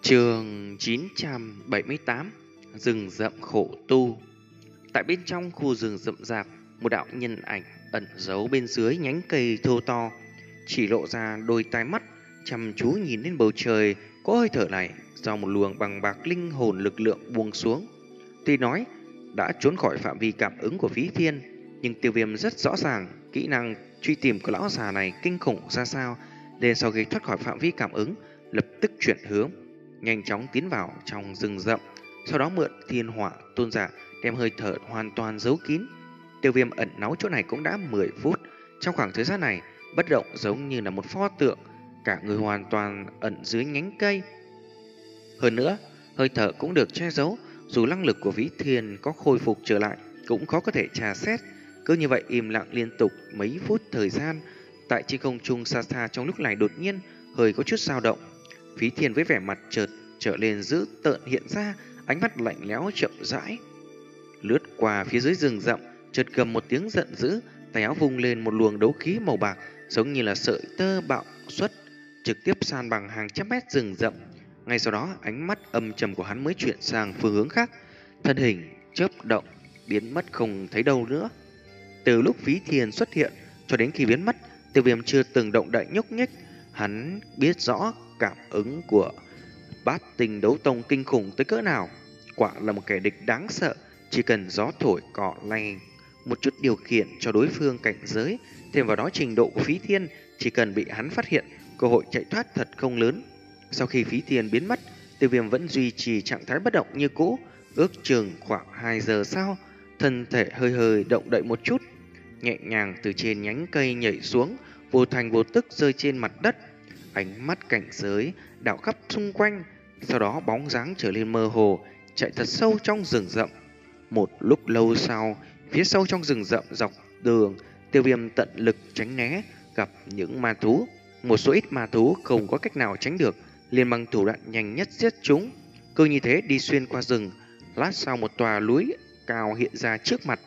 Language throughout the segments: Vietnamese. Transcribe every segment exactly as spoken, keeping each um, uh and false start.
Chương chín trăm bảy mươi tám. Rừng rậm khổ tu. Tại bên trong khu rừng rậm rạp, một đạo nhân ảnh ẩn giấu bên dưới nhánh cây thô to, chỉ lộ ra đôi tai mắt chăm chú nhìn lên bầu trời. Có hơi thở này do một luồng bằng bạc linh hồn lực lượng buông xuống. Tuy nói đã trốn khỏi phạm vi cảm ứng của Phí Thiên, nhưng Tiêu Viêm rất rõ ràng kỹ năng truy tìm của lão già này kinh khủng ra sao, nên sau khi thoát khỏi phạm vi cảm ứng, lập tức chuyển hướng, nhanh chóng tiến vào trong rừng rậm, sau đó mượn thiên hỏa tôn giả đem hơi thở hoàn toàn giấu kín. Tiêu Viêm ẩn náu chỗ này cũng đã mười phút. Trong khoảng thời gian này, bất động giống như là một pho tượng, cả người hoàn toàn ẩn dưới nhánh cây. Hơn nữa, hơi thở cũng được che giấu, dù năng lực của Vĩ Thiên có khôi phục trở lại cũng khó có thể tra xét. Cứ như vậy im lặng liên tục mấy phút thời gian. Tại trên không trung xa xa trong lúc này đột nhiên hơi có chút dao động. Phí Thiên với vẻ mặt chợt trở lên dữ tợn hiện ra, ánh mắt lạnh lẽo chậm rãi lướt qua phía dưới rừng rậm, chợt gầm một tiếng giận dữ, tay áo vung lên một luồng đấu khí màu bạc giống như là sợi tơ bạo xuất, trực tiếp san bằng hàng trăm mét rừng rậm. Ngay sau đó, ánh mắt âm trầm của hắn mới chuyển sang phương hướng khác, thân hình chớp động biến mất không thấy đâu nữa. Từ lúc Phí Thiên xuất hiện cho đến khi biến mất, Tiêu Viêm chưa từng động đậy nhúc nhích. Hắn biết rõ cảm ứng của Bát Tinh Đấu Tông kinh khủng tới cỡ nào, quả là một kẻ địch đáng sợ. Chỉ cần gió thổi cỏ lay một chút điều khiển cho đối phương cảnh giới, thêm vào đó trình độ của Phí Thiên, chỉ cần bị hắn phát hiện, cơ hội chạy thoát thật không lớn. Sau khi Phí Thiên biến mất, Tiêu Viêm vẫn duy trì trạng thái bất động như cũ. Ước chừng khoảng hai giờ sau, thân thể hơi hơi động đậy một chút, nhẹ nhàng từ trên nhánh cây nhảy xuống, vô thành vô tức rơi trên mặt đất. Ánh mắt cảnh giới đảo khắp xung quanh, sau đó bóng dáng trở lên mơ hồ, chạy thật sâu trong rừng rậm. Một lúc lâu sau, phía sâu trong rừng rậm dọc đường, Tiêu Viêm tận lực tránh né, gặp những ma thú. Một số ít ma thú không có cách nào tránh được, liền bằng thủ đoạn nhanh nhất giết chúng. Cứ như thế đi xuyên qua rừng, lát sau một tòa núi cao hiện ra trước mặt.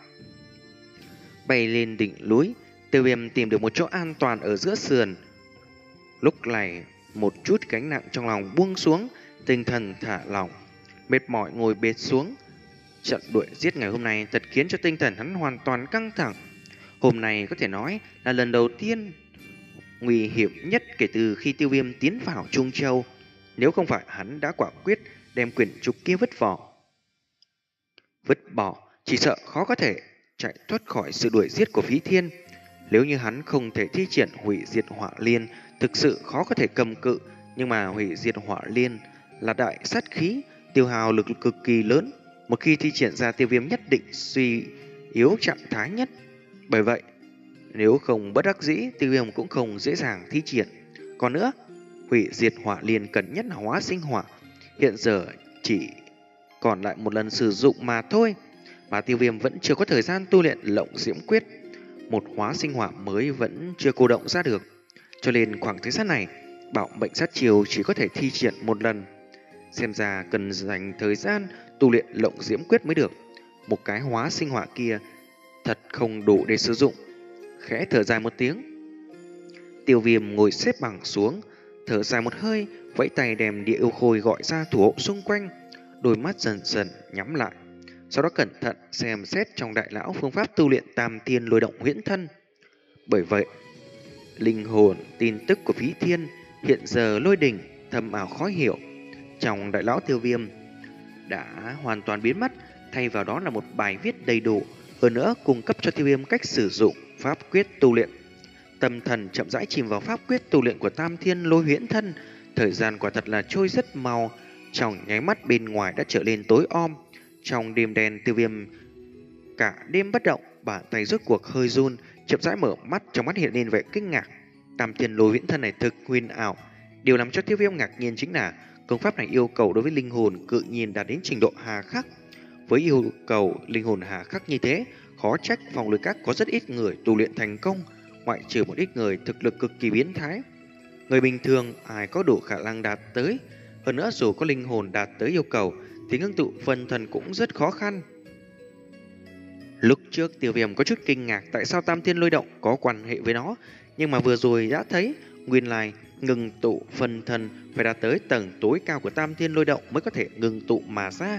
Bay lên đỉnh núi, Tiêu Viêm tìm được một chỗ an toàn ở giữa sườn. Lúc này, một chút gánh nặng trong lòng buông xuống, tinh thần thả lỏng, mệt mỏi ngồi bệt xuống. Trận đuổi giết ngày hôm nay thật khiến cho tinh thần hắn hoàn toàn căng thẳng. Hôm nay có thể nói là lần đầu tiên nguy hiểm nhất kể từ khi Tiêu Viêm tiến vào Trung Châu. Nếu không phải hắn đã quả quyết đem quyển trục kia vứt bỏ, vứt bỏ, chỉ sợ khó có thể chạy thoát khỏi sự đuổi giết của Phí Thiên. Nếu như hắn không thể thi triển hủy diệt hỏa liên, thực sự khó có thể cầm cự. Nhưng mà hủy diệt hỏa liên là đại sát khí, tiêu hao lực cực kỳ lớn. Một khi thi triển ra, Tiêu Viêm nhất định suy yếu trạng thái nhất. Bởi vậy, nếu không bất đắc dĩ, Tiêu Viêm cũng không dễ dàng thi triển. Còn nữa, hủy diệt hỏa liên cần nhất là hóa sinh hỏa, hiện giờ chỉ còn lại một lần sử dụng mà thôi. Mà Tiêu Viêm vẫn chưa có thời gian tu luyện Lộng Diễm Quyết, một hóa sinh hỏa mới vẫn chưa cô động ra được. Cho nên khoảng thời gian này, Bảo Mệnh Sát Chiêu chỉ có thể thi triển một lần. Xem ra cần dành thời gian tu luyện Lộng Diễm Quyết mới được. Một cái hóa sinh hỏa kia thật không đủ để sử dụng. Khẽ thở dài một tiếng, Tiêu Viêm ngồi xếp bằng xuống, thở dài một hơi, vẫy tay đem địa yêu khôi gọi ra thủ hộ xung quanh. Đôi mắt dần dần nhắm lại, sau đó cẩn thận xem xét trong đại lão phương pháp tu luyện Tam Thiên Lôi Động Huyễn Thân. Bởi vậy, linh hồn tin tức của Phí Thiên hiện giờ lôi đình thâm ảo khó hiểu trong đại lão Tiêu Viêm đã hoàn toàn biến mất, thay vào đó là một bài viết đầy đủ, hơn nữa cung cấp cho Tiêu Viêm cách sử dụng pháp quyết tu luyện. Tâm thần chậm rãi chìm vào pháp quyết tu luyện của Tam Thiên Lôi Huyễn Thân. Thời gian quả thật là trôi rất mau, trong nháy mắt bên ngoài đã trở lên tối om. Trong đêm đen, Tiêu Viêm cả đêm bất động, bàn tay rốt cuộc hơi run, chậm rãi mở mắt, trong mắt hiện lên vẻ kinh ngạc. Tam Thiên Lôi Huyễn Thân này thực huyền ảo. Điều làm cho Tiêu Viêm ngạc nhiên chính là công pháp này yêu cầu đối với linh hồn cự nhiên đạt đến trình độ hà khắc. Với yêu cầu linh hồn hà khắc như thế, khó trách Phong Lôi Các có rất ít người tu luyện thành công, ngoại trừ một ít người thực lực cực kỳ biến thái. Người bình thường ai có đủ khả năng đạt tới. Hơn nữa, dù có linh hồn đạt tới yêu cầu thì ngưng tụ phân thần cũng rất khó khăn. Lúc trước Tiêu Viêm có chút kinh ngạc tại sao Tam Thiên Lôi Động có quan hệ với nó, nhưng mà vừa rồi đã thấy nguyên lai ngừng tụ phân thân phải đạt tới tầng tối cao của Tam Thiên Lôi Động mới có thể ngừng tụ mà ra.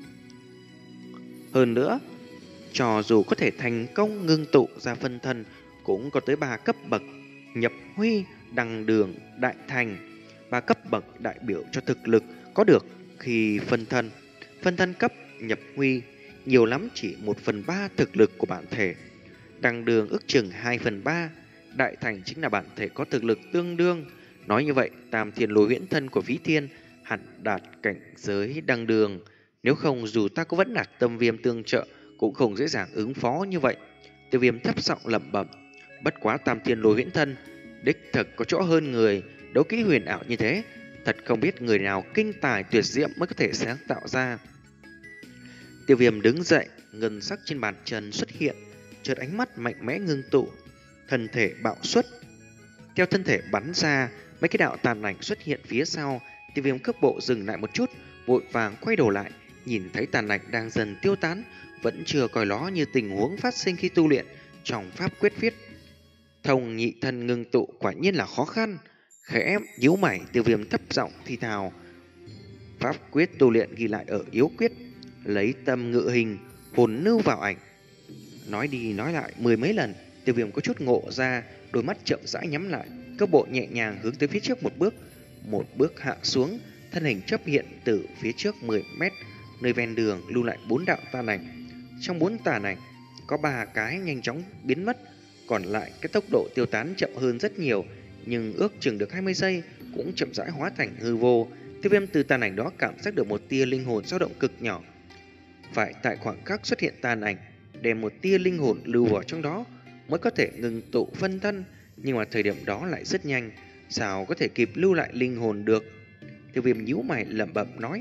Hơn nữa, cho dù có thể thành công ngưng tụ ra phân thân, cũng có tới ba cấp bậc: nhập huy, đăng đường, đại thành. Ba cấp bậc đại biểu cho thực lực có được khi phân thân. Phân thân cấp nhập huy nhiều lắm chỉ một phần ba thực lực của bản thể, đăng đường ước chừng hai phần ba, đại thành chính là bản thể có thực lực tương đương. Nói như vậy, Tam Thiên Lôi Huyễn Thân của Phí Thiên hẳn đạt cảnh giới đăng đường. Nếu không, dù ta có vẫn đạt tâm viêm tương trợ, cũng không dễ dàng ứng phó như vậy. Tiêu Viêm thấp giọng lẩm bẩm. Bất quá Tam Thiên Lôi Huyễn Thân đích thực có chỗ hơn người, đấu kỹ huyền ảo như thế, thật không biết người nào kinh tài tuyệt diễm mới có thể sáng tạo ra. Tiêu Viêm đứng dậy, ngân sắc trên bàn chân xuất hiện, chợt ánh mắt mạnh mẽ ngưng tụ, thân thể bạo xuất. Theo thân thể bắn ra, mấy cái đạo tàn ảnh xuất hiện phía sau. Tiêu Viêm cước bộ dừng lại một chút, vội vàng quay đầu lại, nhìn thấy tàn ảnh đang dần tiêu tán, vẫn chưa coi nó như tình huống phát sinh khi tu luyện trong pháp quyết viết. Thông nhị thân ngưng tụ quả nhiên là khó khăn. Khẽ nhíu mày, Tiêu Viêm thấp giọng thì thào. Pháp quyết tu luyện ghi lại ở yếu quyết, lấy tâm ngự hình, hồn nưu vào ảnh. Nói đi nói lại mười mấy lần, Tiêu Viêm có chút ngộ ra, đôi mắt chậm rãi nhắm lại, cước bộ nhẹ nhàng hướng tới phía trước một bước, một bước hạ xuống, thân hình chấp hiện từ phía trước mười mét, nơi ven đường lưu lại bốn đạo tàn ảnh. Trong bốn tàn ảnh có ba cái nhanh chóng biến mất, còn lại cái tốc độ tiêu tán chậm hơn rất nhiều, nhưng ước chừng được hai mươi giây cũng chậm rãi hóa thành hư vô. Tiêu Viêm từ tàn ảnh đó cảm giác được một tia linh hồn dao động cực nhỏ. Phải tại khoảng khắc xuất hiện tàn ảnh, đem một tia linh hồn lưu vào trong đó mới có thể ngừng tụ phân thân, nhưng mà thời điểm đó lại rất nhanh, sao có thể kịp lưu lại linh hồn được? Tiêu Viêm nhíu mày lẩm bẩm nói.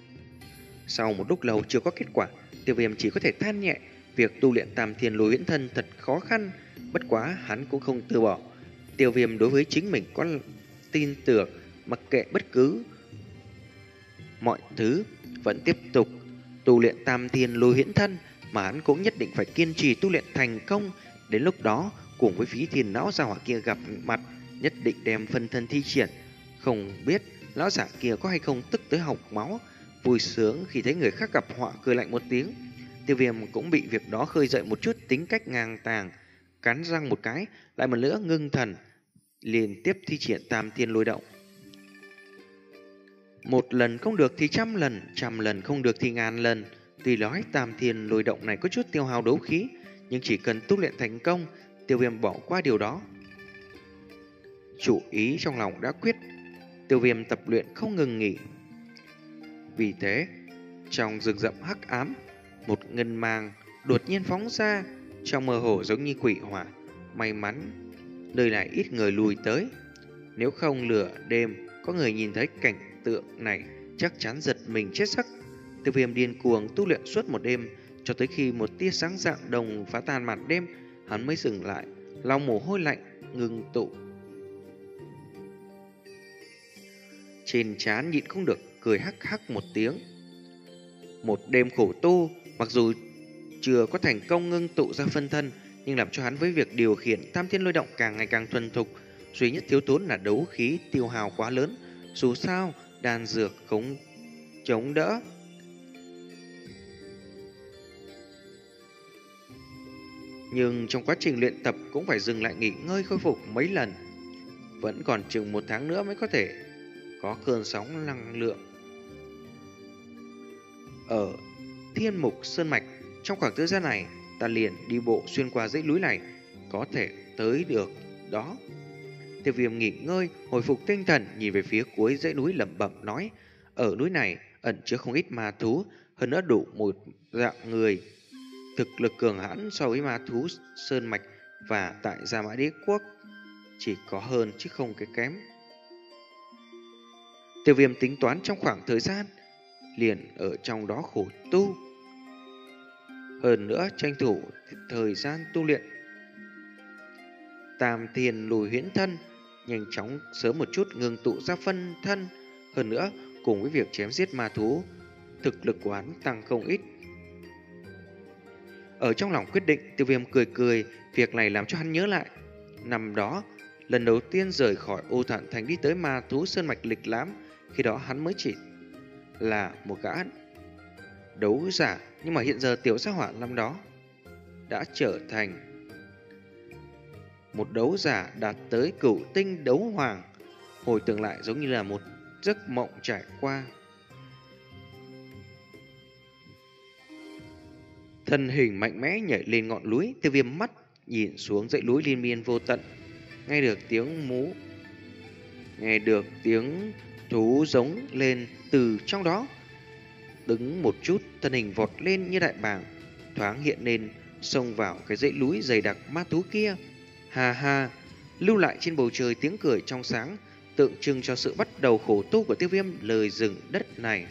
Sau một lúc lâu chưa có kết quả, Tiêu Viêm chỉ có thể than nhẹ, việc tu luyện Tam Thiên Lôi Huyễn Thân thật khó khăn, bất quá hắn cũng không từ bỏ. Tiêu Viêm đối với chính mình có tin tưởng, mặc kệ bất cứ mọi thứ, vẫn tiếp tục tu luyện Tam Thiên Lôi Huyễn Thân, mà hắn cũng nhất định phải kiên trì tu luyện thành công. Đến lúc đó, cùng với Phí Thiên lão già hỏa kia gặp mặt, nhất định đem phân thân thi triển. Không biết lão giả kia có hay không tức tới hộc máu, vui sướng khi thấy người khác gặp họa, cười lạnh một tiếng. Tiêu Viêm cũng bị việc đó khơi dậy một chút tính cách ngang tàng, cắn răng một cái, lại một nữa ngưng thần, liên tiếp thi triển Tam Thiên Lôi Động. Một lần không được thì trăm lần, trăm lần không được thì ngàn lần. Tuy nói Tam Thiên Lôi Động này có chút tiêu hao đấu khí, nhưng chỉ cần tu luyện thành công, Tiêu Viêm bỏ qua điều đó. Chủ ý trong lòng đã quyết, Tiêu Viêm tập luyện không ngừng nghỉ. Vì thế, trong rừng rậm hắc ám, một ngân mang đột nhiên phóng ra, trong mơ hồ giống như quỷ hỏa. May mắn nơi này ít người lùi tới, nếu không lửa đêm có người nhìn thấy cảnh tượng này chắc chắn giật mình chết sắc. Tiêu Viêm điên cuồng tu luyện suốt một đêm, cho tới khi một tia sáng dạng đồng phá tan màn đêm, hắn mới dừng lại, lau mồ hôi lạnh ngừng tụ. Trên trán nhịn không được cười hắc hắc một tiếng. Một đêm khổ tu, mặc dù chưa có thành công ngưng tụ ra phân thân, nhưng làm cho hắn với việc điều khiển Tam Thiên Lôi Động càng ngày càng thuần thục. Duy nhất thiếu thốn là đấu khí tiêu hao quá lớn, dù sao đan dược không chống đỡ. Nhưng trong quá trình luyện tập cũng phải dừng lại nghỉ ngơi khôi phục mấy lần. Vẫn còn chừng một tháng nữa mới có thể có cơn sóng năng lượng. Ở Thiên Mục Sơn Mạch, trong khoảng thời gian này, ta liền đi bộ xuyên qua dãy núi này, có thể tới được đó. Tiêu Viêm nghỉ ngơi, hồi phục tinh thần, nhìn về phía cuối dãy núi lẩm bẩm nói, ở núi này ẩn chứa không ít ma thú, hơn nữa đủ một dạng người. Thực lực cường hãn so với ma thú Sơn Mạch và tại Gia Mã Đế Quốc, chỉ có hơn chứ không cái kém. Tiêu Viêm tính toán trong khoảng thời gian liền ở trong đó khổ tu, hơn nữa tranh thủ thời gian tu luyện Tam Thiên Lôi Huyễn Thân, nhanh chóng sớm một chút ngừng tụ ra phân thân. Hơn nữa, cùng với việc chém giết ma thú, thực lực của hắn tăng không ít. Ở trong lòng quyết định, Tiêu Viêm cười cười, việc này làm cho hắn nhớ lại năm đó lần đầu tiên rời khỏi Ô Thản Thành đi tới ma thú sơn mạch lịch lãm. Khi đó hắn mới chỉ là một gã đấu giả, nhưng mà hiện giờ tiểu gia hỏa năm đó đã trở thành một đấu giả đạt tới cửu tinh đấu hoàng. Hồi tưởng lại giống như là một giấc mộng trải qua. Thân hình mạnh mẽ nhảy lên ngọn núi, Tiêu Viêm mắt nhìn xuống dãy núi liên miên vô tận, nghe được tiếng mú, nghe được tiếng thú giống lên từ trong đó. Đứng một chút, thân hình vọt lên như đại bàng, thoáng hiện lên, xông vào cái dãy núi dày đặc ma thú kia. Ha ha, lưu lại trên bầu trời tiếng cười trong sáng, tượng trưng cho sự bắt đầu khổ tu của Tiêu Viêm lời rừng đất này.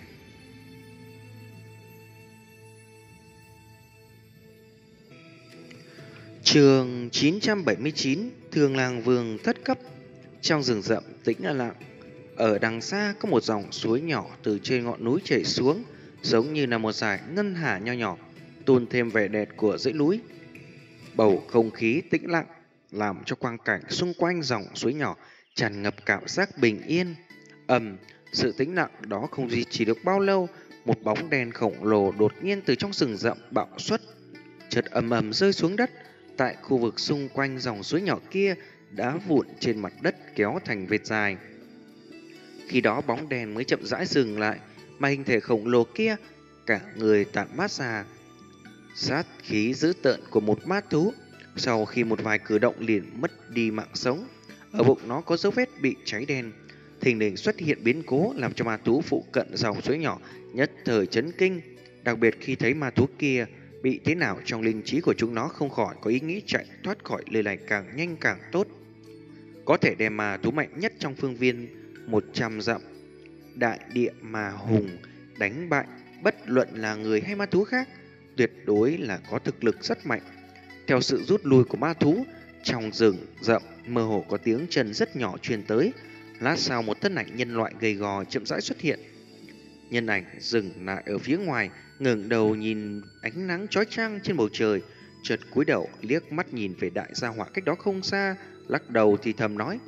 Chương chín trăm bảy mươi chín, Thương Lang Vương thất cấp. Trong rừng rậm tĩnh lặng, ở đằng xa có một dòng suối nhỏ từ trên ngọn núi chảy xuống, giống như là một dải ngân hà nho nhỏ, tôn thêm vẻ đẹp của dãy núi. Bầu không khí tĩnh lặng làm cho quang cảnh xung quanh dòng suối nhỏ tràn ngập cảm giác bình yên. Ầm, sự tĩnh lặng đó không duy trì được bao lâu, một bóng đen khổng lồ đột nhiên từ trong rừng rậm bạo xuất, chợt ầm ầm rơi xuống đất. Tại khu vực xung quanh dòng suối nhỏ kia, đá vụn trên mặt đất kéo thành vệt dài. Khi đó bóng đèn mới chậm rãi dừng lại, mà hình thể khổng lồ kia cả người tản mát ra sát khí dữ tợn của một ma thú. Sau khi một vài cử động liền mất đi mạng sống. Ở bụng nó có dấu vết bị cháy đen. Thình lình xuất hiện biến cố làm cho ma thú phụ cận dòng suối nhỏ nhất thời chấn kinh. Đặc biệt khi thấy ma thú kia bị thế nào, trong linh trí của chúng nó không khỏi có ý nghĩ chạy thoát khỏi nơi này càng nhanh càng tốt, có thể đem ma thú mạnh nhất trong phương viên một trăm dặm đại địa mà hùng đánh bại, bất luận là người hay ma thú khác, tuyệt đối là có thực lực rất mạnh. Theo sự rút lui của ma thú, trong rừng rậm mơ hồ có tiếng chân rất nhỏ truyền tới. Lát sau một thân ảnh nhân loại gầy gò chậm rãi xuất hiện. Nhân ảnh dừng lại ở phía ngoài, ngẩng đầu nhìn ánh nắng chói chang trên bầu trời, chợt cúi đầu liếc mắt nhìn về đại gia hỏa cách đó không xa, lắc đầu thì thầm nói: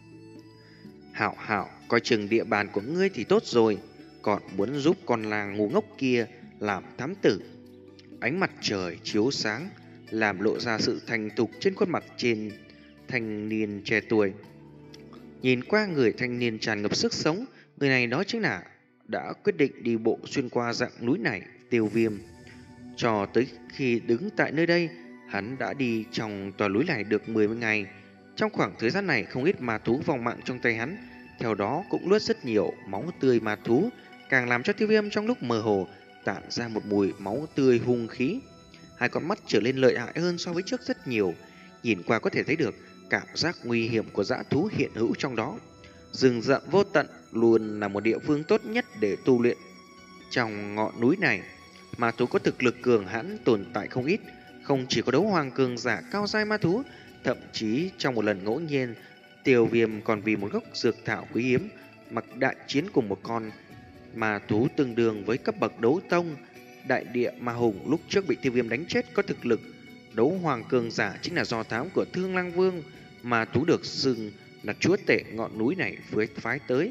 Hảo hảo, coi chừng địa bàn của ngươi thì tốt rồi, còn muốn giúp con làng ngu ngốc kia làm thám tử. Ánh mặt trời chiếu sáng, làm lộ ra sự thành thục trên khuôn mặt trên thanh niên trẻ tuổi. Nhìn qua người thanh niên tràn ngập sức sống, người này đó chính là đã quyết định đi bộ xuyên qua dãy núi này, Tiêu Viêm. Cho tới khi đứng tại nơi đây, hắn đã đi trong tòa núi này được mười ngày. Trong khoảng thời gian này, không ít ma thú vòng mạng trong tay hắn, theo đó cũng nuốt rất nhiều máu tươi ma thú, càng làm cho Tiêu Viêm trong lúc mơ hồ tản ra một mùi máu tươi hung khí. Hai con mắt trở lên lợi hại hơn so với trước rất nhiều, nhìn qua có thể thấy được cảm giác nguy hiểm của dã thú hiện hữu trong đó. Rừng rậm vô tận luôn là một địa phương tốt nhất để tu luyện. Trong ngọn núi này, ma thú có thực lực cường hãn tồn tại không ít, không chỉ có đấu hoàng cường giả cao giai ma thú, thậm chí trong một lần ngẫu nhiên, Tiêu Viêm còn vì một gốc dược thảo quý hiếm mặc đại chiến cùng một con ma thú tương đương với cấp bậc đấu tông. Đại địa ma hùng lúc trước bị Tiêu Viêm đánh chết có thực lực đấu hoàng cường giả, chính là do thám của Thương Lang Vương, ma thú được xưng là chúa tể ngọn núi này với phái tới.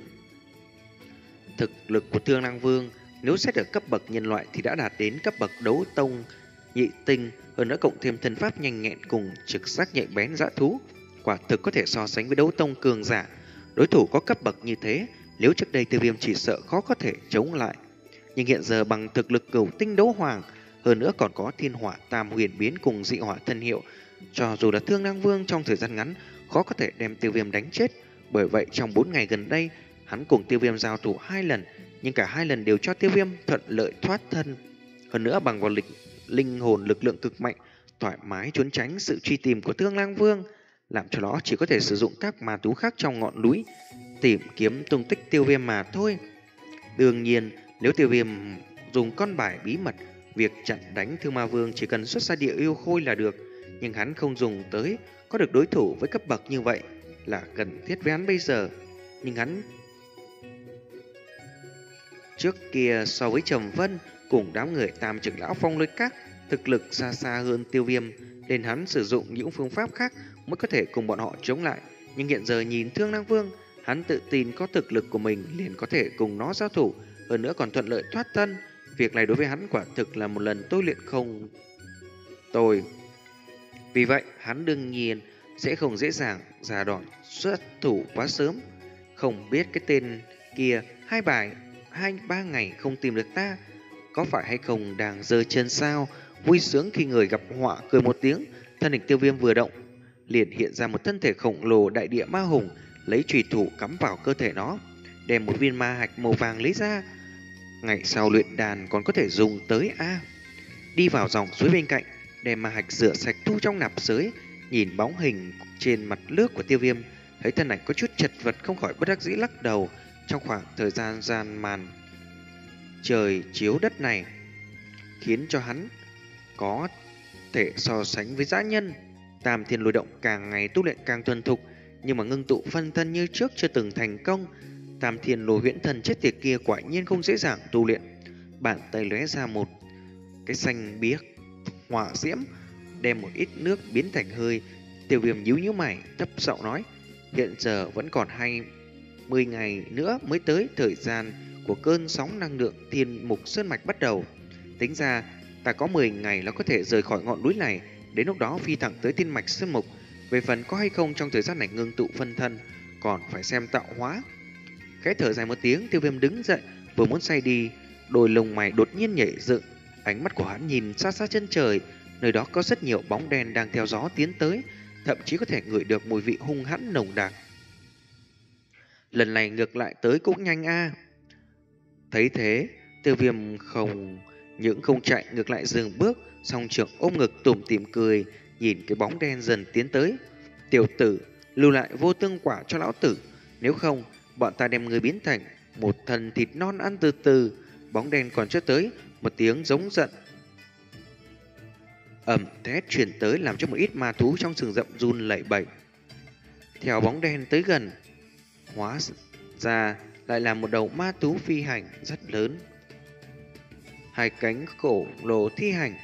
Thực lực của Thương Lang Vương nếu xét ở cấp bậc nhân loại thì đã đạt đến cấp bậc đấu tông nhị tinh, hơn nữa cộng thêm thân pháp nhanh nhẹn cùng trực giác nhạy bén dã thú, quả thực có thể so sánh với đấu tông cường giả. Đối thủ có cấp bậc như thế, nếu trước đây Tiêu Viêm chỉ sợ khó có thể chống lại, nhưng hiện giờ bằng thực lực cửu tinh đấu hoàng, hơn nữa còn có thiên hỏa tam huyền biến cùng dị hỏa thân hiệu, cho dù là Thương Lang Vương trong thời gian ngắn khó có thể đem Tiêu Viêm đánh chết. Bởi vậy trong bốn ngày gần đây, hắn cùng Tiêu Viêm giao thủ hai lần, nhưng cả hai lần đều cho Tiêu Viêm thuận lợi thoát thân. Hơn nữa bằng vào lịch linh hồn lực lượng cực mạnh, thoải mái trốn tránh sự truy tìm của Thương Lang Vương, làm cho nó chỉ có thể sử dụng các ma thú khác trong ngọn núi tìm kiếm tung tích Tiêu Viêm mà thôi. Đương nhiên, nếu Tiêu Viêm dùng con bài bí mật, việc chặn đánh Thương Ma Vương chỉ cần xuất ra địa yêu khôi là được, nhưng hắn không dùng tới, có được đối thủ với cấp bậc như vậy là cần thiết với hắn bây giờ. Nhưng hắn trước kia so với Trầm Vân cùng đám người Tam trưởng lão Phong Lôi Các, thực lực xa xa hơn Tiêu Viêm, nên hắn sử dụng những phương pháp khác mới có thể cùng bọn họ chống lại. Nhưng hiện giờ nhìn Thương Lang Vương, hắn tự tin có thực lực của mình liền có thể cùng nó giao thủ, hơn nữa còn thuận lợi thoát thân. Việc này đối với hắn quả thực là một lần tôi luyện không tồi. Vì vậy, hắn đương nhiên sẽ không dễ dàng ra đòn xuất thủ quá sớm. Không biết cái tên kia hai bài hai ba ngày không tìm được ta, có phải hay không đang giơ chân sao? Vui sướng khi người gặp họa cười một tiếng, thân hình Tiêu Viêm vừa động, liền hiện ra một thân thể khổng lồ đại địa ma hùng, lấy chùy thủ cắm vào cơ thể nó, đem một viên ma hạch màu vàng lấy ra. Ngày sau luyện đàn còn có thể dùng tới a. Đi vào dòng suối bên cạnh, đem ma hạch rửa sạch thu trong nạp giới, nhìn bóng hình trên mặt nước của Tiêu Viêm, thấy thân ảnh có chút chật vật không khỏi bất đắc dĩ lắc đầu. Trong khoảng thời gian gian màn trời chiếu đất này, khiến cho hắn có thể so sánh với dã nhân. Tam Thiên Lôi Động càng ngày tu luyện càng thuần thục, nhưng mà ngưng tụ phân thân như trước chưa từng thành công. Tam Thiên Lôi Huyễn Thần chết tiệt kia quả nhiên không dễ dàng tu luyện. Bàn tay lóe ra một cái xanh biếc hỏa diễm, đem một ít nước biến thành hơi. Tiêu Viêm nhíu nhíu mày, thấp giọng nói: hiện giờ vẫn còn hai mươi ngày nữa mới tới thời gian của cơn sóng năng lượng Thiên Mục Sơn Mạch bắt đầu. Tính ra ta có mười ngày là có thể rời khỏi ngọn núi này, đến lúc đó phi thẳng tới Thiên Mạch Sơn Mục. Về phần có hay không trong thời gian này ngưng tụ phân thân, còn phải xem tạo hóa. Khẽ thở dài một tiếng, Tiêu Viêm đứng dậy, vừa muốn say đi, đôi lông mày đột nhiên nhảy dựng, ánh mắt của hắn nhìn xa xa chân trời, nơi đó có rất nhiều bóng đen đang theo gió tiến tới, thậm chí có thể ngửi được mùi vị hung hãn nồng nặc. Lần này ngược lại tới cũng nhanh a. Thấy thế, Tiêu Viêm không những không chạy, ngược lại dừng bước, song trưởng ôm ngực tủm tỉm cười, nhìn cái bóng đen dần tiến tới. Tiểu tử, lưu lại vô tương quả cho lão tử, nếu không bọn ta đem người biến thành một thần thịt non ăn từ từ. Bóng đen còn chưa tới, một tiếng giống giận ầm thét truyền tới, làm cho một ít ma thú trong rừng rậm run lẩy bẩy. Theo bóng đen tới gần, hóa ra lại là một đầu ma thú phi hành rất lớn, hai cánh khổng lồ thi hành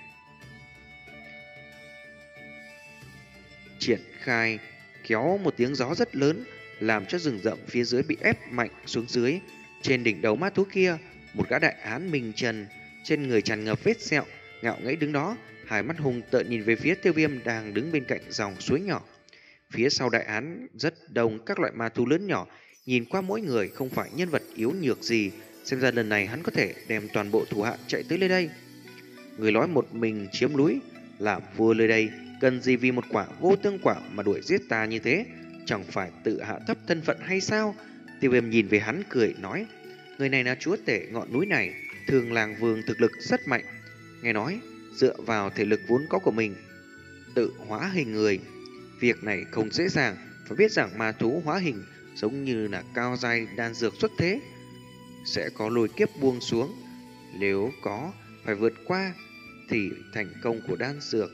triển khai, kéo một tiếng gió rất lớn, làm cho rừng rậm phía dưới bị ép mạnh xuống dưới. Trên đỉnh đầu ma thú kia, một gã đại hán mình trần, trên người tràn ngập vết sẹo, ngạo nghễ đứng đó, hai mắt hung tợn nhìn về phía Tiêu Viêm đang đứng bên cạnh dòng suối nhỏ. Phía sau đại hán rất đông các loại ma thú lớn nhỏ, nhìn qua mỗi người không phải nhân vật yếu nhược gì, xem ra lần này hắn có thể đem toàn bộ thủ hạ chạy tới nơi đây. Người nói một mình chiếm núi, làm vua nơi đây, cần gì vì một quả vô tương quả mà đuổi giết ta như thế, chẳng phải tự hạ thấp thân phận hay sao? Tiêu Viêm nhìn về hắn cười nói: người này là chúa tể ngọn núi này, Thương Lang Vương thực lực rất mạnh, nghe nói dựa vào thể lực vốn có của mình tự hóa hình người. Việc này không dễ dàng, phải biết rằng ma thú hóa hình giống như là cao giai đan dược xuất thế, sẽ có lôi kiếp buông xuống, nếu có phải vượt qua thì thành công của đan dược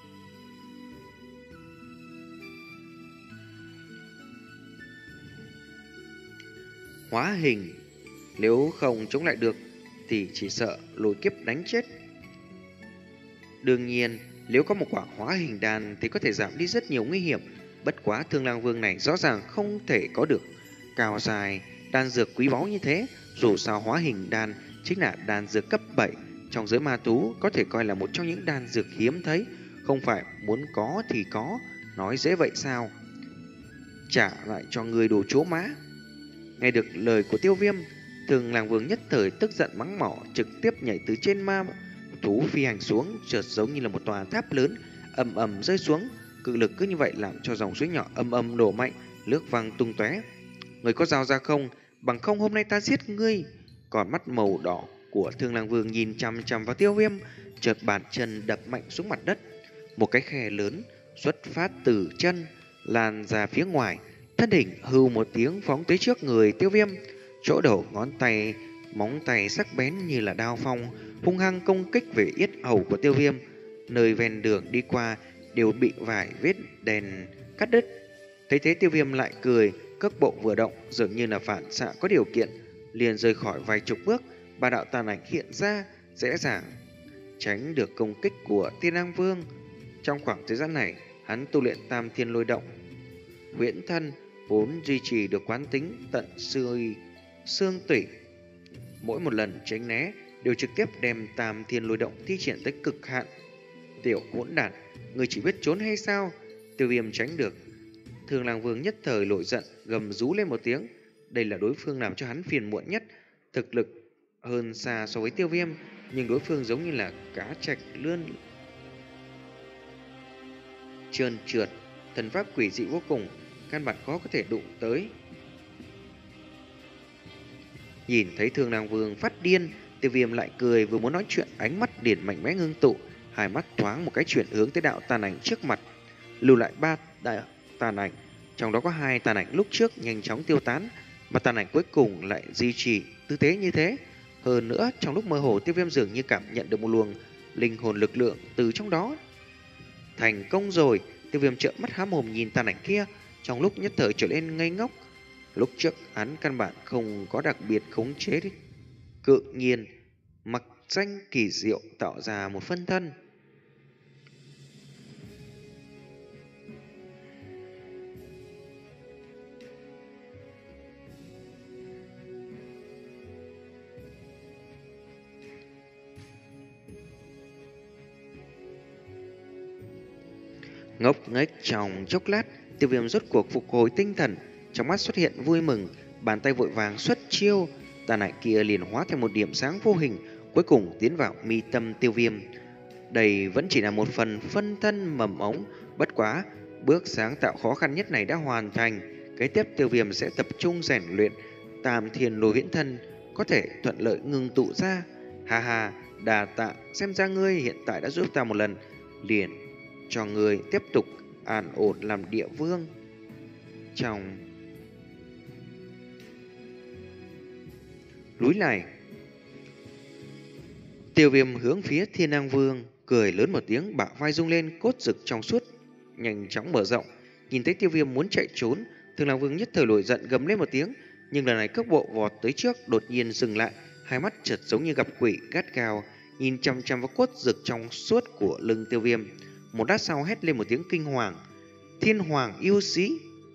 hóa hình, nếu không chống lại được thì chỉ sợ lôi kiếp đánh chết. Đương nhiên, nếu có một quả hóa hình đan thì có thể giảm đi rất nhiều nguy hiểm. Bất quá Thương Lang Vương này rõ ràng không thể có được cao dài đan dược quý báu như thế. Dù sao hóa hình đan chính là đan dược cấp bảy, trong giới ma thú có thể coi là một trong những đan dược hiếm thấy, không phải muốn có thì có, nói dễ vậy sao? Trả lại cho người đồ chố má. Nghe được lời của Tiêu Viêm, Thương Lang Vương nhất thời tức giận mắng mỏ, trực tiếp nhảy từ trên ma thú phi hành xuống, chợt giống như là một tòa tháp lớn ầm ầm rơi xuống. Cự lực cứ như vậy làm cho dòng suối nhỏ ầm ầm nổ mạnh, nước văng tung tóe. Người có dao ra không? Bằng không hôm nay ta giết ngươi. Còn mắt màu đỏ của Thương Lang Vương nhìn chằm chằm vào Tiêu Viêm, chợt bàn chân đập mạnh xuống mặt đất. Một cái khe lớn xuất phát từ chân lan ra phía ngoài, thân hình hưu một tiếng phóng tới trước người Tiêu Viêm. Chỗ đầu ngón tay, móng tay sắc bén như là đao phong, hung hăng công kích về yết hầu của Tiêu Viêm. Nơi ven đường đi qua đều bị vài vết đèn cắt đứt. Thấy thế Tiêu Viêm lại cười, cước bộ vừa động, dường như là phản xạ có điều kiện, liền rời khỏi vài chục bước. Ba đạo tàn ảnh hiện ra, dễ dàng tránh được công kích của Thiên Lang Vương. Trong khoảng thời gian này, hắn tu luyện Tam Thiên Lôi Động, huyễn thân vốn duy trì được quán tính tận xương xương tủy. Mỗi một lần tránh né đều trực tiếp đem Tam Thiên Lôi Động thi triển tới cực hạn. Tiểu hỗn đản, người chỉ biết trốn hay sao? Tiêu Viêm tránh được. Thường Lang Vương nhất thời nổi giận, gầm rú lên một tiếng. Đây là đối phương làm cho hắn phiền muộn nhất, thực lực hơn xa so với Tiêu Viêm, nhưng đối phương giống như là cá trạch lươn trơn trượt, thần pháp quỷ dị vô cùng, căn bản khó có thể đụng tới. Nhìn thấy Thường Lang Vương phát điên, Tiêu Viêm lại cười, vừa muốn nói chuyện, ánh mắt liền mạnh mẽ ngưng tụ, hai mắt thoáng một cái chuyển hướng tới đạo tàn ảnh trước mặt, lưu lại ba đại tàn ảnh, trong đó có hai tàn ảnh lúc trước nhanh chóng tiêu tán, mà tàn ảnh cuối cùng lại duy trì tư thế như thế. Hơn nữa, trong lúc mơ hồ, Tiêu Viêm dường như cảm nhận được một luồng linh hồn lực lượng từ trong đó. Thành công rồi! Tiêu Viêm trợn mắt há mồm nhìn tàn ảnh kia, trong lúc nhất thời trở nên ngây ngốc. Lúc trước hắn căn bản không có đặc biệt khống chế đấy, cự nhiên mặc danh kỳ diệu tạo ra một phân thân. Ngốc nghếch trong chốc lát, Tiêu Viêm rốt cuộc phục hồi tinh thần, trong mắt xuất hiện vui mừng, bàn tay vội vàng xuất chiêu, tàn ảnh kia liền hóa thành một điểm sáng vô hình, cuối cùng tiến vào mi tâm Tiêu Viêm. Đây vẫn chỉ là một phần phân thân mầm ống, bất quá bước sáng tạo khó khăn nhất này đã hoàn thành. Kế tiếp Tiêu Viêm sẽ tập trung rèn luyện Tam Thiên Lôi Huyễn Thân, có thể thuận lợi ngưng tụ ra. Ha ha, đà tạ, xem ra ngươi hiện tại đã giúp ta một lần, liền cho người tiếp tục an ổn làm địa vương. Trong núi này, Tiêu Viêm hướng phía Thiên Lang Vương cười lớn một tiếng, bả vai rung lên, cốt rực trong suốt nhanh chóng mở rộng. Nhìn thấy Tiêu Viêm muốn chạy trốn, Thường Lang Vương nhất thời nổi giận gầm lên một tiếng, nhưng lần này cước bộ vọt tới trước, đột nhiên dừng lại, hai mắt chợt giống như gặp quỷ, gắt gao nhìn chăm chăm vào cốt rực trong suốt của lưng Tiêu Viêm. Một lát sau hét lên một tiếng kinh hoàng: Thiên Hoàng yêu sĩ!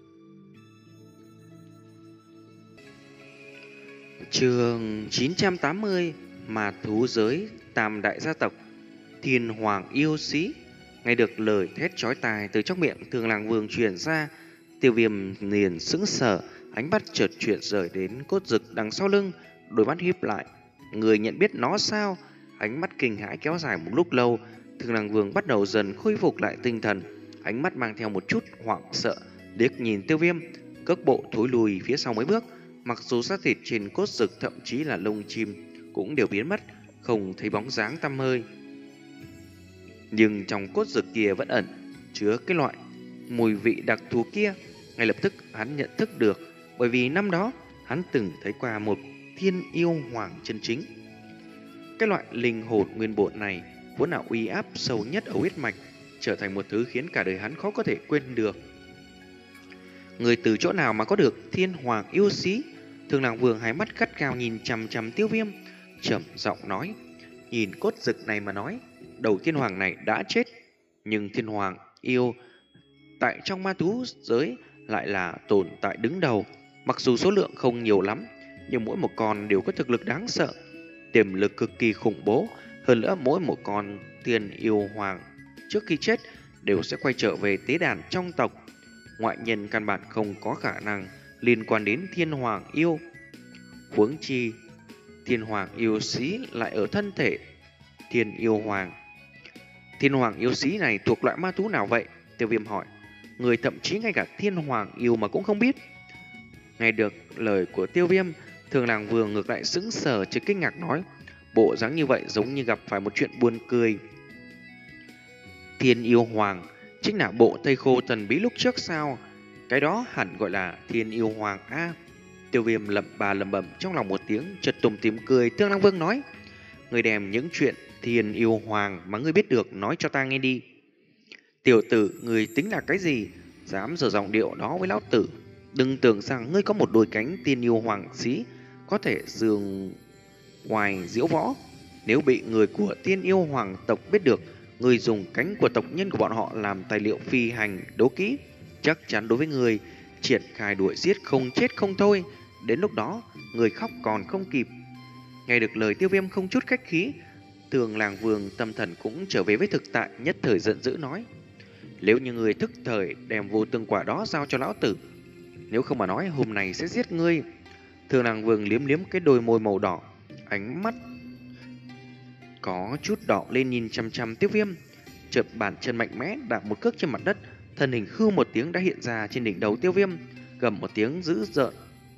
Chương chín trăm tám mươi, mà thú giới tam đại gia tộc. Thiên Hoàng yêu sĩ! Nghe được lời thét chói tai từ trong miệng Thường Lang Vương truyền ra, Tiêu Viêm liền sững sờ, ánh mắt chợt chuyển rời đến cốt rực đằng sau lưng, đôi mắt híp lại. Người nhận biết nó sao? Ánh mắt kinh hãi kéo dài một lúc lâu, Thường Lang Vương bắt đầu dần khôi phục lại tinh thần, ánh mắt mang theo một chút hoảng sợ, liếc nhìn Tiêu Viêm, cước bộ thối lùi phía sau mấy bước. Mặc dù xác thịt trên cốt rực thậm chí là lông chim cũng đều biến mất, không thấy bóng dáng tăm hơi, nhưng trong cốt rực kia vẫn ẩn chứa cái loại mùi vị đặc thù kia. Ngay lập tức hắn nhận thức được, bởi vì năm đó hắn từng thấy qua một thiên yêu hoàng chân chính. Cái loại linh hồn nguyên bổn này vốn là uy áp sâu nhất ở huyết mạch, trở thành một thứ khiến cả đời hắn khó có thể quên được. Người từ chỗ nào mà có được Thiên Hoàng yêu sĩ? Thường Lang Vương hai mắt gắt gao nhìn chằm chằm Tiêu Viêm, trầm giọng nói: nhìn cốt rực này mà nói, đầu Thiên Hoàng này đã chết, nhưng Thiên Hoàng yêu tại trong ma thú giới lại là tồn tại đứng đầu. Mặc dù số lượng không nhiều lắm, nhưng mỗi một con đều có thực lực đáng sợ, tiềm lực cực kỳ khủng bố. Hơn nữa mỗi một con Thiên Yêu Hoàng trước khi chết đều sẽ quay trở về tế đàn trong tộc. Ngoại nhân căn bản không có khả năng liên quan đến Thiên Hoàng yêu. Huống chi Thiên Hoàng yêu sĩ lại ở thân thể Thiên Yêu Hoàng. Thiên Hoàng yêu sĩ này thuộc loại ma thú nào vậy? Tiêu Viêm hỏi. Người thậm chí ngay cả Thiên Hoàng yêu mà cũng không biết. Nghe được lời của Tiêu Viêm, Thường Lang Vương ngược lại sững sờ chứ kinh ngạc nói: bộ dáng như vậy giống như gặp phải một chuyện buồn cười. Thiên Yêu Hoàng chính là bộ Tây Khô thần bí lúc trước sao? Cái đó hẳn gọi là Thiên Yêu Hoàng a. À, Tiêu Viêm lẩm bà lẩm bẩm trong lòng một tiếng, chợt tủm tỉm cười. Thương Lang Vương nói: người đem những chuyện Thiên Yêu Hoàng mà ngươi biết được nói cho ta nghe đi. Tiểu tử, người tính là cái gì? Dám giở giọng điệu đó với lão tử? Đừng tưởng rằng ngươi có một đôi cánh Thiên Yêu Hoàng sĩ có thể dường ngoài diễu võ. Nếu bị người của Thiên Yêu Hoàng tộc biết được ngươi dùng cánh của tộc nhân của bọn họ làm tài liệu phi hành đấu kỹ, chắc chắn đối với người triển khai đuổi giết không chết không thôi. Đến lúc đó, người khóc còn không kịp. Nghe được lời Tiêu Viêm không chút khách khí, Thường Làng Vương tâm thần cũng trở về với thực tại, nhất thời giận dữ nói: nếu như người thức thời đem vô tương quả đó giao cho lão tử, nếu không mà nói hôm nay sẽ giết ngươi. Thường Làng Vương liếm liếm cái đôi môi màu đỏ, ánh mắt có chút đỏ lên nhìn chăm chăm Tiêu Viêm, chợt bàn chân mạnh mẽ đạp một cước trên mặt đất, thân hình hư một tiếng đã hiện ra trên đỉnh đầu Tiêu Viêm, gầm một tiếng dữ dợn.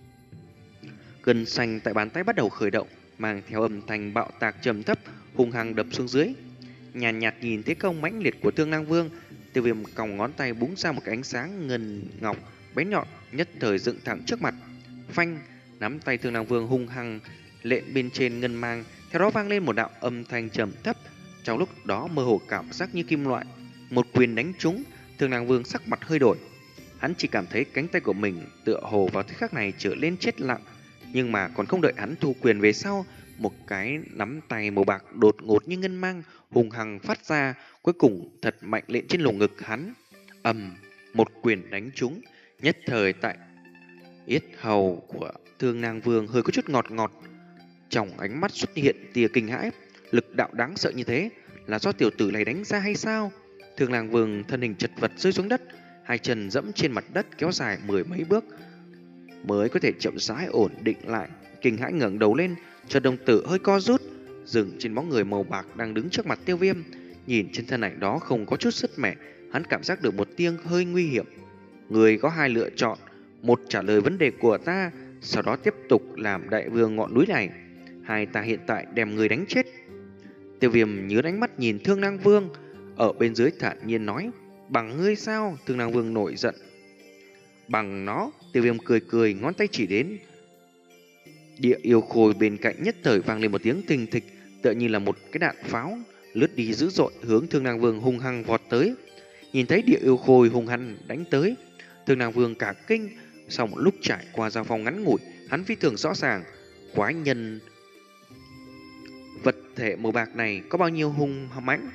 Gân xanh tại bàn tay bắt đầu khởi động, mang theo âm thanh bạo tạc trầm thấp, hung hăng đập xuống dưới. Nhàn nhạt, nhạt nhìn thế công mãnh liệt của Thương Lang Vương, Tiêu Viêm còng ngón tay búng ra một cái ánh sáng ngân ngọc bén nhọn, nhất thời dựng thẳng trước mặt. Phanh, nắm tay Thương Lang Vương hung hăng lện bên trên ngân mang, theo đó vang lên một đạo âm thanh trầm thấp. Trong lúc đó mơ hồ cảm giác như kim loại, một quyền đánh trúng, Thương Lang Vương sắc mặt hơi đổi. Hắn chỉ cảm thấy cánh tay của mình tựa hồ vào thời khắc này trở lên chết lặng, nhưng mà còn không đợi hắn thu quyền về sau, một cái nắm tay màu bạc đột ngột như ngân mang hùng hăng phát ra, cuối cùng thật mạnh lên trên lồng ngực hắn. Ầm, một quyền đánh trúng, nhất thời tại yết hầu của Thương Lang Vương hơi có chút ngọt ngọt. Trong ánh mắt xuất hiện tia kinh hãi, lực đạo đáng sợ như thế là do tiểu tử này đánh ra hay sao? Thương Lang Vương thân hình chật vật rơi xuống đất, hai chân dẫm trên mặt đất kéo dài mười mấy bước mới có thể chậm rãi ổn định lại. Kinh hãi ngẩng đầu lên, cho đồng tử hơi co rút, dừng trên bóng người màu bạc đang đứng trước mặt Tiêu Viêm. Nhìn trên thân ảnh đó không có chút sức mẻ, hắn cảm giác được một tiếng hơi nguy hiểm. Người có hai lựa chọn: một, trả lời vấn đề của ta, sau đó tiếp tục làm đại vương ngọn núi này; hai, ta hiện tại đem người đánh chết. Tiêu Viêm nhớ ánh mắt nhìn Thương Lang Vương ở bên dưới, thản nhiên nói: bằng ngươi sao? Thương Lang Vương nổi giận: bằng nó. Tiêu Viêm cười cười, ngón tay chỉ đến địa yêu khôi bên cạnh, nhất thời vang lên một tiếng thình thịch, tựa như là một cái đạn pháo lướt đi dữ dội, hướng Thương Lang Vương hung hăng vọt tới. Nhìn thấy địa yêu khôi hung hăng đánh tới, Thương Lang Vương cả kinh. Sau một lúc trải qua giao phong ngắn ngủi, hắn phi thường rõ ràng quái nhân vật thể màu bạc này có bao nhiêu hung mãnh,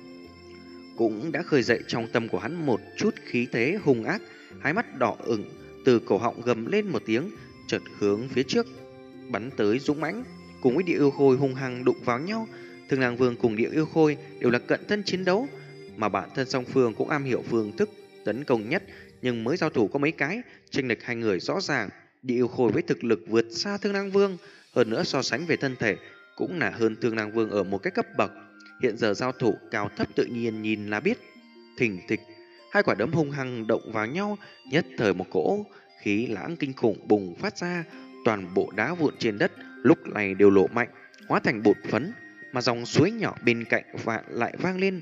cũng đã khơi dậy trong tâm của hắn một chút khí thế hung ác. Hai mắt đỏ ửng, từ cổ họng gầm lên một tiếng, chợt hướng phía trước bắn tới dũng mãnh. Cùng với địa yêu khôi hung hăng đụng vào nhau. Thương Lang Vương cùng địa yêu khôi đều là cận thân chiến đấu, mà bản thân song phương cũng am hiểu phương thức tấn công nhất, nhưng mới giao thủ có mấy cái, chênh lệch hai người rõ ràng. Địa yêu khôi với thực lực vượt xa Thương Lang Vương, hơn nữa so sánh về thân thể cũng là hơn Thương Lang Vương ở một cái cấp bậc. Hiện giờ giao thủ cao thấp tự nhiên nhìn là biết. Thình thịch, hai quả đấm hung hăng động vào nhau, nhất thời một cỗ khí lãng kinh khủng bùng phát ra, toàn bộ đá vụn trên đất lúc này đều lộ mạnh, hóa thành bột phấn, mà dòng suối nhỏ bên cạnh vạn lại vang lên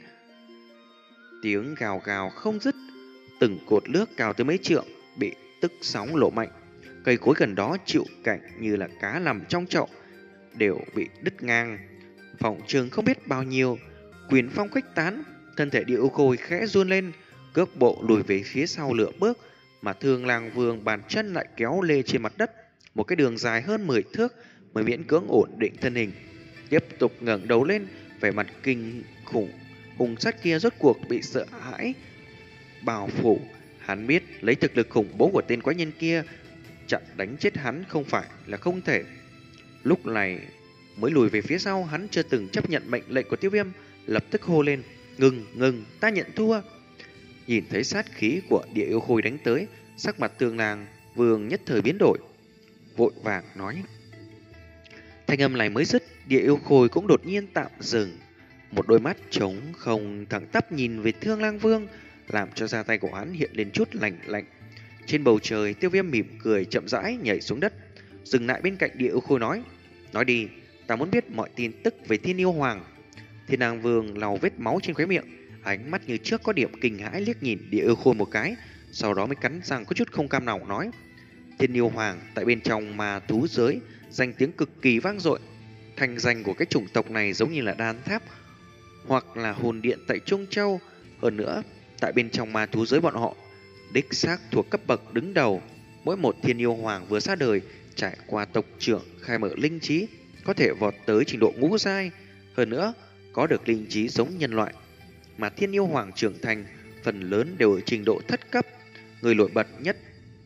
tiếng gào gào không dứt. Từng cột nước cao tới mấy trượng bị tức sóng lộ mạnh, cây cối gần đó chịu cảnh như là cá nằm trong chậu đều bị đứt ngang. Phòng trường không biết bao nhiêu quyền phong khuếch tán, thân thể địa yêu khôi khẽ run lên, cước bộ lùi về phía sau lửa bước, mà Thương Lang Vương bàn chân lại kéo lê trên mặt đất một cái đường dài hơn mười thước mới miễn cưỡng ổn định thân hình, tiếp tục ngẩng đầu lên. Vẻ mặt kinh khủng hùng sát kia rốt cuộc bị sợ hãi bao phủ. Hắn biết lấy thực lực khủng bố của tên quái nhân kia, chặn đánh chết hắn không phải là không thể. Lúc này mới lùi về phía sau, hắn chưa từng chấp nhận mệnh lệnh của Tiêu Viêm, lập tức hô lên: ngừng, ngừng, ta nhận thua. Nhìn thấy sát khí của địa yêu khôi đánh tới, sắc mặt Thương Lang Vương nhất thời biến đổi, vội vàng nói. Thanh âm này mới dứt, địa yêu khôi cũng đột nhiên tạm dừng, một đôi mắt trống không thẳng tắp nhìn về Thương Lang Vương, làm cho da tay của hắn hiện lên chút lạnh lạnh. Trên bầu trời, Tiêu Viêm mỉm cười chậm rãi nhảy xuống đất, dừng lại bên cạnh địa yêu khôi nói: nói đi, ta muốn biết mọi tin tức về Thiên Yêu Hoàng. Thiên Lang Vương lau vết máu trên khóe miệng, ánh mắt như trước có điểm kinh hãi liếc nhìn địa yêu khôi một cái, sau đó mới cắn răng có chút không cam lòng nói: Thiên Yêu Hoàng tại bên trong ma thú giới danh tiếng cực kỳ vang dội, thành danh của cái chủng tộc này giống như là đan tháp hoặc là hồn điện tại Trung Châu. Hơn nữa, tại bên trong ma thú giới bọn họ đích xác thuộc cấp bậc đứng đầu. Mỗi một Thiên Yêu Hoàng vừa ra đời trải qua tộc trưởng khai mở linh trí, có thể vọt tới trình độ ngũ giai, hơn nữa có được linh trí giống nhân loại. Mà Thiên Yêu Hoàng trưởng thành phần lớn đều ở trình độ thất cấp. Người nổi bật nhất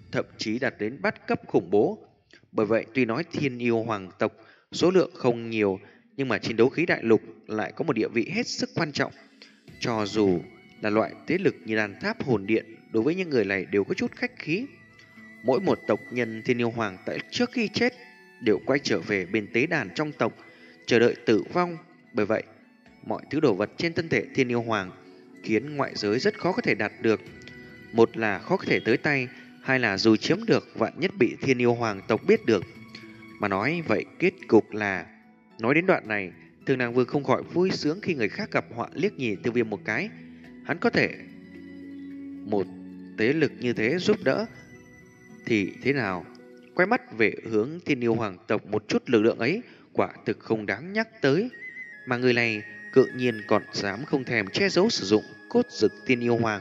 thậm chí đạt đến bát cấp khủng bố. Bởi vậy, tuy nói thiên yêu hoàng tộc số lượng không nhiều, nhưng mà trên đấu khí đại lục lại có một địa vị hết sức quan trọng. Cho dù là loại thế lực như đàn tháp hồn điện, đối với những người này đều có chút khách khí. Mỗi một tộc nhân thiên yêu hoàng tại trước khi chết đều quay trở về bên tế đàn trong tộc, chờ đợi tử vong. Bởi vậy, mọi thứ đồ vật trên thân thể thiên yêu hoàng khiến ngoại giới rất khó có thể đạt được. Một là khó có thể tới tay, hai là dù chiếm được vạn nhất bị thiên yêu hoàng tộc biết được. Mà nói vậy kết cục là, nói đến đoạn này, Thương Lang Vương không khỏi vui sướng khi người khác gặp họa, liếc nhìn Tiêu Viêm một cái. Hắn có thể một thế lực như thế giúp đỡ thì thế nào? Quay mắt về hướng thiên yêu hoàng tộc, một chút lực lượng ấy quả thực không đáng nhắc tới. Mà người này cự nhiên còn dám không thèm che giấu sử dụng cốt dực thiên yêu hoàng.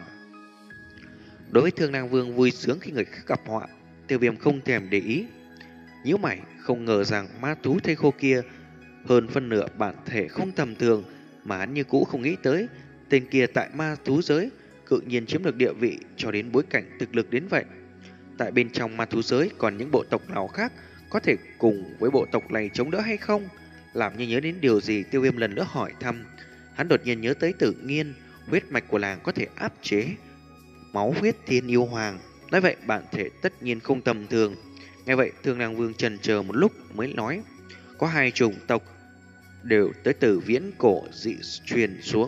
Đối với Thương Lang Vương vui sướng khi người khác gặp họa, Tiêu Viêm không thèm để ý. Nhíu mày, không ngờ rằng ma thú thây khô kia hơn phân nửa bản thể không tầm thường, mà hắn như cũ không nghĩ tới tên kia tại ma thú giới cự nhiên chiếm được địa vị cho đến bối cảnh thực lực đến vậy. Tại bên trong ma thú giới còn những bộ tộc nào khác có thể cùng với bộ tộc này chống đỡ hay không? Làm như nhớ đến điều gì, Tiêu Viêm lần nữa hỏi thăm. Hắn đột nhiên nhớ tới Tự Nhiên, huyết mạch của làng có thể áp chế máu huyết thiên yêu hoàng, nói vậy bản thể tất nhiên không tầm thường. Nghe vậy Thương Lang Vương chần chờ một lúc mới nói, có hai chủng tộc đều tới từ viễn cổ dị truyền xuống.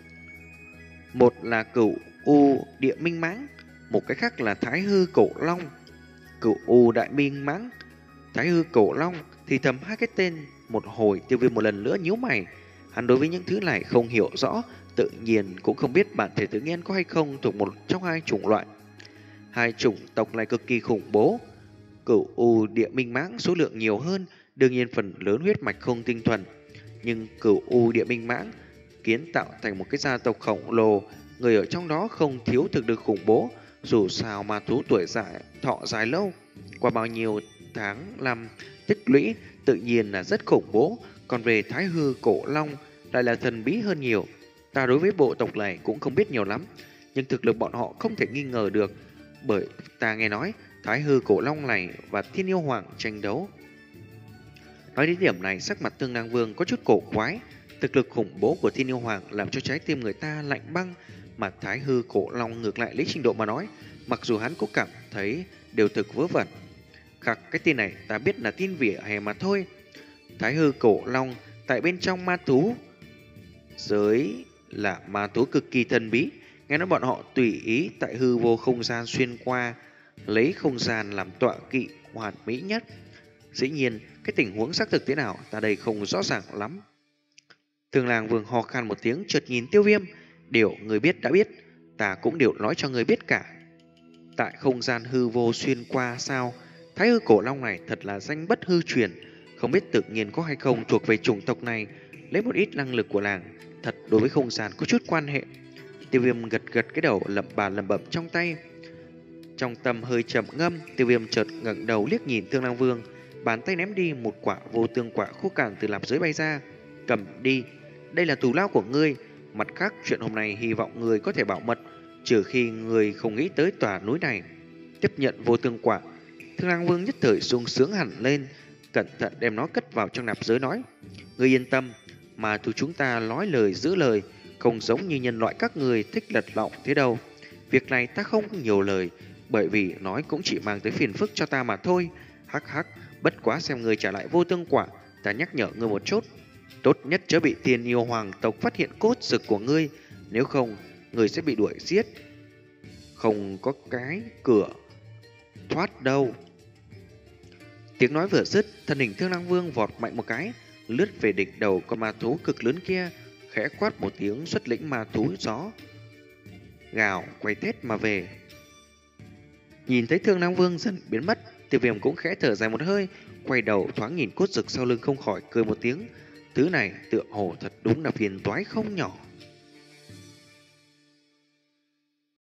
Một là Cửu U Địa Minh Mãng, một cái khác là Thái Hư Cổ Long. Cửu U Đại Minh Mãng, Thái Hư Cổ Long thì thầm hai cái tên một hồi. Tiêu Viêm một lần nữa nhíu mày. Hắn đối với những thứ này không hiểu rõ, tự nhiên cũng không biết bản thể Tự Nhiên có hay không thuộc một trong hai chủng loại. Hai chủng tộc này cực kỳ khủng bố. Cửu U Địa Minh Mãng số lượng nhiều hơn, đương nhiên phần lớn huyết mạch không tinh thuần. Nhưng Cửu U Địa Minh Mãng kiến tạo thành một cái gia tộc khổng lồ, người ở trong đó không thiếu thực lực khủng bố. Dù sao ma thú tuổi dài thọ dài lâu, qua bao nhiêu tháng năm tích lũy tự nhiên là rất khủng bố. Còn về Thái Hư Cổ Long lại là thần bí hơn nhiều. Ta đối với bộ tộc này cũng không biết nhiều lắm, nhưng thực lực bọn họ không thể nghi ngờ được, bởi ta nghe nói Thái Hư Cổ Long này và Thiên Yêu Hoàng tranh đấu. Nói đến điểm này, sắc mặt Thương Lang Vương có chút cổ quái. Thực lực khủng bố của Thiên Yêu Hoàng làm cho trái tim người ta lạnh băng, mà Thái Hư Cổ Long ngược lại lấy trình độ mà nói, mặc dù hắn cũng cảm thấy đều thực vớ vẩn. Khắc, cái tin này ta biết là tin vỉa hè mà thôi. Thái Hư Cổ Long tại bên trong ma thú giới là ma thú cực kỳ thần bí. Nghe nói bọn họ tùy ý tại hư vô không gian xuyên qua, lấy không gian làm tọa kỵ hoàn mỹ nhất. Dĩ nhiên, cái tình huống xác thực thế nào ta đây không rõ ràng lắm. Thương Lang Vương ho khan một tiếng, chợt nhìn Tiêu Viêm. Điều người biết đã biết, ta cũng đều nói cho người biết cả. Tại không gian hư vô xuyên qua sao? Thái Hư Cổ Long này thật là danh bất hư truyền. Không biết Tự Nhiên có hay không thuộc về chủng tộc này, lấy một ít năng lực của làng, thật đối với không gian có chút quan hệ. Tiêu Viêm gật gật cái đầu, lẩm bà lẩm bẩm trong tay. Trong tâm hơi trầm ngâm, Tiêu Viêm chợt ngẩng đầu liếc nhìn Thương Lang Vương, bàn tay ném đi một quả vô tương quả khô cằn từ lạp giới bay ra. Cầm đi, đây là thù lao của ngươi. Mặt khác, chuyện hôm nay hy vọng người có thể bảo mật, trừ khi người không nghĩ tới tòa núi này. Tiếp nhận vô tương quả, Thương Lang Vương nhất thời sung sướng hẳn lên, cẩn thận đem nó cất vào trong nạp giới, nói: Ngươi yên tâm, mà thù chúng ta nói lời giữ lời, không giống như nhân loại các người thích lật lọng thế đâu. Việc này ta không nhiều lời, bởi vì nói cũng chỉ mang tới phiền phức cho ta mà thôi. Hắc hắc, bất quá xem người trả lại vô tương quả, ta nhắc nhở ngươi một chút. Tốt nhất chớ bị Thiên Yêu Hoàng tộc phát hiện cốt dực của ngươi, nếu không, ngươi sẽ bị đuổi giết. Không có cái cửa thoát đâu. Tiếng nói vừa dứt, thân hình Thương Lang Vương vọt mạnh một cái, lướt về đỉnh đầu con ma thú cực lớn kia, khẽ quát một tiếng xuất lĩnh ma thú gió gào quay tết mà về. Nhìn thấy Thương Lang Vương dần biến mất, Tiêu Viêm cũng khẽ thở dài một hơi, quay đầu thoáng nhìn cốt dực sau lưng, không khỏi cười một tiếng. Thứ này tựa hồ thật đúng là phiền toái không nhỏ.